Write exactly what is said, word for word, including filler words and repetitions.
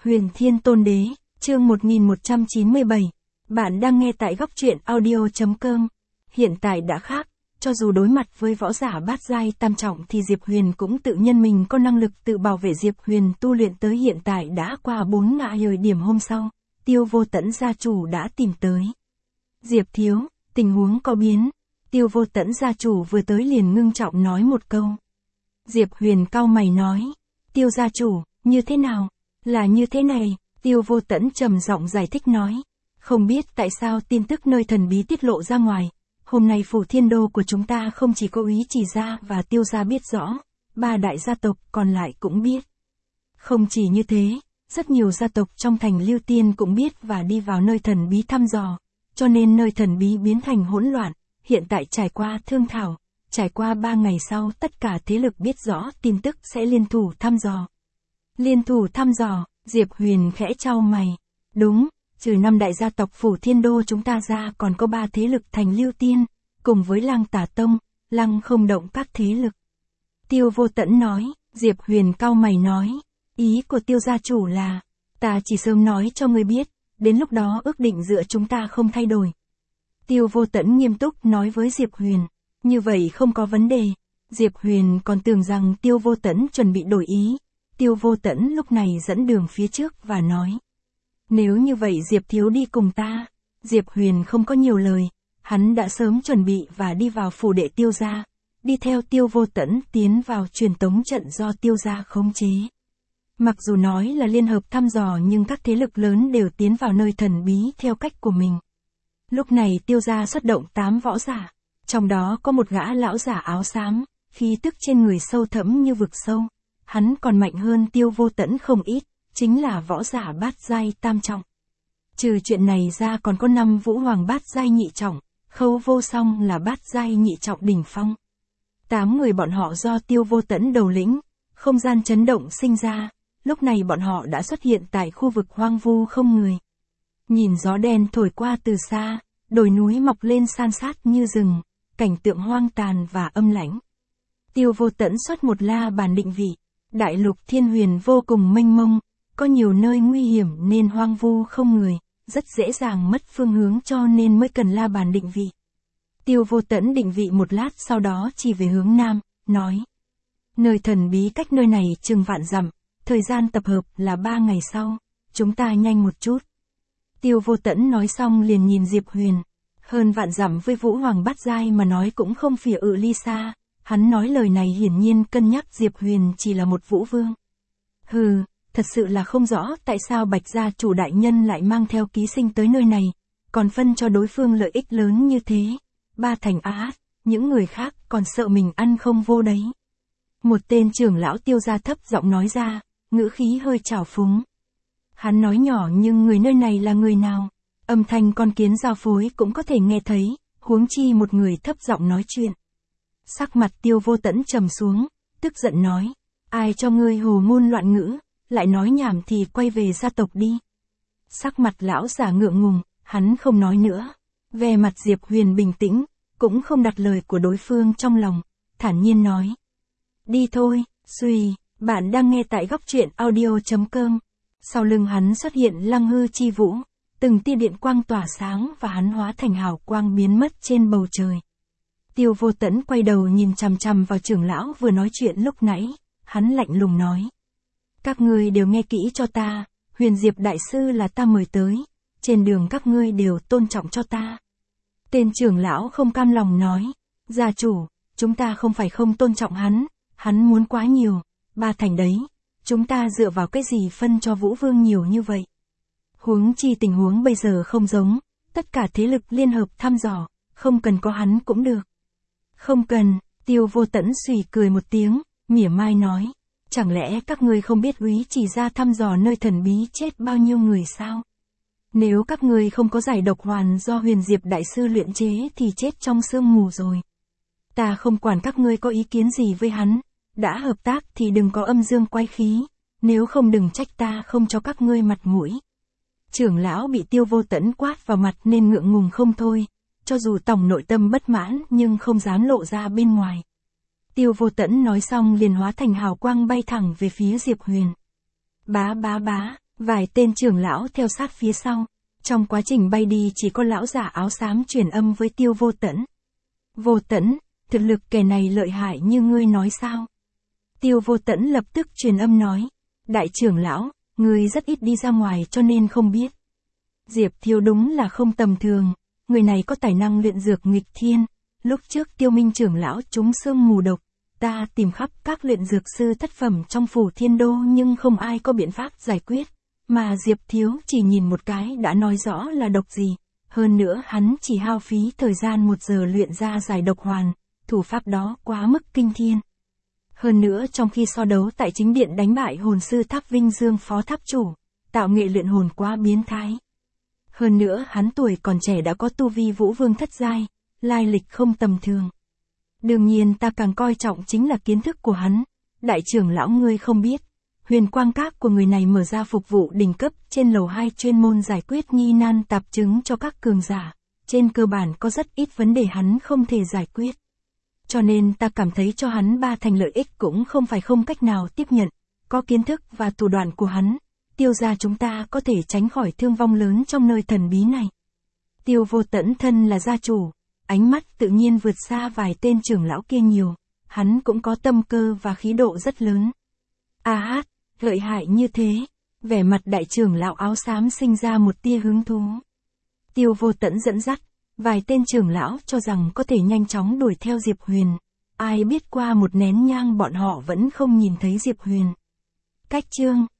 Huyền Thiên Tôn Đế, chương một nghìn một trăm chín mươi bảy. Bạn đang nghe tại góc truyện audio chấm com. Hiện tại đã khác, cho dù đối mặt với võ giả bát giai tam trọng thì Diệp Huyền cũng tự nhân mình có năng lực tự bảo vệ. Diệp Huyền tu luyện tới hiện tại đã qua bốn ngã thời điểm. Hôm sau, Tiêu Vô Tẫn gia chủ đã tìm tới. Diệp thiếu, tình huống có biến. Tiêu Vô Tẫn gia chủ vừa tới liền ngưng trọng nói một câu. Diệp Huyền cau mày nói, Tiêu gia chủ, như thế nào? Là như thế này, Tiêu Vô Tẫn trầm giọng giải thích nói. Không biết tại sao tin tức nơi thần bí tiết lộ ra ngoài. Hôm nay phủ thiên đô của chúng ta không chỉ có Úy Chỉ gia và Tiêu gia biết rõ, ba đại gia tộc còn lại cũng biết. Không chỉ như thế, rất nhiều gia tộc trong thành Lưu Tiên cũng biết và đi vào nơi thần bí thăm dò, cho nên nơi thần bí biến thành hỗn loạn. Hiện tại trải qua thương thảo, trải qua ba ngày sau tất cả thế lực biết rõ tin tức sẽ liên thủ thăm dò. Liên thủ thăm dò, Diệp Huyền khẽ chau mày. Đúng, trừ năm đại gia tộc phủ thiên đô chúng ta ra còn có ba thế lực thành Lưu Tiên, cùng với Lăng Tà Tông, Lăng Không Động các thế lực. Tiêu Vô Tẫn nói, Diệp Huyền cau mày nói, ý của Tiêu gia chủ là, ta chỉ sớm nói cho ngươi biết, đến lúc đó ước định giữa chúng ta không thay đổi. Tiêu Vô Tẫn nghiêm túc nói với Diệp Huyền, như vậy không có vấn đề. Diệp Huyền còn tưởng rằng Tiêu Vô Tẫn chuẩn bị đổi ý. Tiêu Vô Tẫn lúc này dẫn đường phía trước và nói. Nếu như vậy Diệp thiếu đi cùng ta. Diệp Huyền không có nhiều lời, hắn đã sớm chuẩn bị và đi vào phủ đệ Tiêu gia, đi theo Tiêu Vô Tẫn tiến vào truyền tống trận do Tiêu gia khống chế. Mặc dù nói là liên hợp thăm dò nhưng các thế lực lớn đều tiến vào nơi thần bí theo cách của mình. Lúc này Tiêu gia xuất động tám võ giả, trong đó có một gã lão giả áo xám, khí tức trên người sâu thẫm như vực sâu. Hắn còn mạnh hơn Tiêu Vô Tẫn không ít, chính là võ giả bát giai tam trọng. Trừ chuyện này ra còn có năm vũ hoàng bát giai nhị trọng, Khâu Vô Song là bát giai nhị trọng đỉnh phong. Tám người bọn họ do Tiêu Vô Tẫn đầu lĩnh, không gian chấn động sinh ra, lúc này bọn họ đã xuất hiện tại khu vực hoang vu không người. Nhìn gió đen thổi qua từ xa, đồi núi mọc lên san sát như rừng, cảnh tượng hoang tàn và âm lãnh. Tiêu Vô Tẫn xuất một la bàn định vị. Đại lục thiên huyền vô cùng mênh mông, có nhiều nơi nguy hiểm nên hoang vu không người, rất dễ dàng mất phương hướng cho nên mới cần la bàn định vị. Tiêu Vô Tẫn định vị một lát sau đó chỉ về hướng nam, nói. Nơi thần bí cách nơi này chừng vạn dặm, thời gian tập hợp là ba ngày sau, chúng ta nhanh một chút. Tiêu Vô Tẫn nói xong liền nhìn Diệp Huyền, hơn vạn dặm với vũ hoàng bát giai mà nói cũng không phìa ự ly xa. Hắn nói lời này hiển nhiên cân nhắc Diệp Huyền chỉ là một vũ vương. Hừ, thật sự là không rõ tại sao Bạch gia chủ đại nhân lại mang theo ký sinh tới nơi này, còn phân cho đối phương lợi ích lớn như thế. Ba thành á, những người khác còn sợ mình ăn không vô đấy. Một tên trưởng lão Tiêu gia thấp giọng nói ra, ngữ khí hơi trào phúng. Hắn nói nhỏ nhưng người nơi này là người nào? Âm thanh con kiến giao phối cũng có thể nghe thấy, huống chi một người thấp giọng nói chuyện. Sắc mặt Tiêu Vô Tẫn trầm xuống, tức giận nói, ai cho ngươi hồ ngôn loạn ngữ, lại nói nhảm thì quay về gia tộc đi. Sắc mặt lão giả ngượng ngùng, hắn không nói nữa. Về mặt Diệp Huyền bình tĩnh, cũng không đặt lời của đối phương trong lòng, thản nhiên nói. Đi thôi, suy, bạn đang nghe tại góc truyện audio chấm com. Sau lưng hắn xuất hiện lăng hư chi vũ, từng tia điện quang tỏa sáng và hắn hóa thành hào quang biến mất trên bầu trời. Tiêu Vô Tẫn quay đầu nhìn chằm chằm vào trưởng lão vừa nói chuyện lúc nãy, hắn lạnh lùng nói. Các ngươi đều nghe kỹ cho ta, Huyền Diệp đại sư là ta mời tới, trên đường các ngươi đều tôn trọng cho ta. Tên trưởng lão không cam lòng nói, gia chủ, chúng ta không phải không tôn trọng hắn, hắn muốn quá nhiều, ba thành đấy, chúng ta dựa vào cái gì phân cho Vũ Vương nhiều như vậy. Huống chi tình huống bây giờ không giống, tất cả thế lực liên hợp thăm dò, không cần có hắn cũng được. Không cần, Tiêu Vô Tẫn suy cười một tiếng, mỉa mai nói, chẳng lẽ các ngươi không biết Úy Chỉ gia thăm dò nơi thần bí chết bao nhiêu người sao? Nếu các ngươi không có giải độc hoàn do Huyền Diệp đại sư luyện chế thì chết trong sương mù rồi. Ta không quản các ngươi có ý kiến gì với hắn, đã hợp tác thì đừng có âm dương quái khí, nếu không đừng trách ta không cho các ngươi mặt mũi. Trưởng lão bị Tiêu Vô Tẫn quát vào mặt nên ngượng ngùng không thôi. Cho dù tổng nội tâm bất mãn nhưng không dám lộ ra bên ngoài. Tiêu Vô Tẫn nói xong liền hóa thành hào quang bay thẳng về phía Diệp Huyền. Bá bá bá, Vài tên trưởng lão theo sát phía sau. Trong quá trình bay đi chỉ có lão giả áo xám truyền âm với Tiêu Vô Tẫn. Vô Tẫn, thực lực kẻ này lợi hại như ngươi nói sao? Tiêu Vô Tẫn lập tức truyền âm nói. Đại trưởng lão, ngươi rất ít đi ra ngoài cho nên không biết. Diệp Thiếu đúng là không tầm thường, người này có tài năng luyện dược nghịch thiên. Lúc trước Tiêu Minh trưởng lão trúng sương mù độc, ta tìm khắp các luyện dược sư thất phẩm trong phủ Thiên Đô nhưng không ai có biện pháp giải quyết. Mà Diệp Thiếu chỉ nhìn một cái đã nói rõ là độc gì. Hơn nữa hắn chỉ hao phí thời gian một giờ luyện ra giải độc hoàn, thủ pháp đó quá mức kinh thiên. Hơn nữa trong khi so đấu tại chính điện đánh bại hồn sư Tháp Vinh Dương phó tháp chủ, tạo nghệ luyện hồn quá biến thái. Hơn nữa hắn tuổi còn trẻ đã có tu vi vũ vương thất giai, lai lịch không tầm thường. Đương nhiên ta càng coi trọng chính là kiến thức của hắn. Đại trưởng lão ngươi không biết, huyền quang các của người này mở ra phục vụ đỉnh cấp trên lầu hai chuyên môn giải quyết nghi nan tạp chứng cho các cường giả. Trên cơ bản có rất ít vấn đề hắn không thể giải quyết. Cho nên ta cảm thấy cho hắn ba thành lợi ích cũng không phải không cách nào tiếp nhận. Có kiến thức và thủ đoạn của hắn, Tiêu gia chúng ta có thể tránh khỏi thương vong lớn trong nơi thần bí này. Tiêu Vô Tẫn thân là gia chủ, ánh mắt tự nhiên vượt xa vài tên trưởng lão kia nhiều. Hắn cũng có tâm cơ và khí độ rất lớn. A hát, lợi hại như thế. Vẻ mặt đại trưởng lão áo xám sinh ra một tia hứng thú. Tiêu Vô Tẫn dẫn dắt, vài tên trưởng lão cho rằng có thể nhanh chóng đuổi theo Diệp Huyền. Ai biết qua một nén nhang bọn họ vẫn không nhìn thấy Diệp Huyền. Cách chương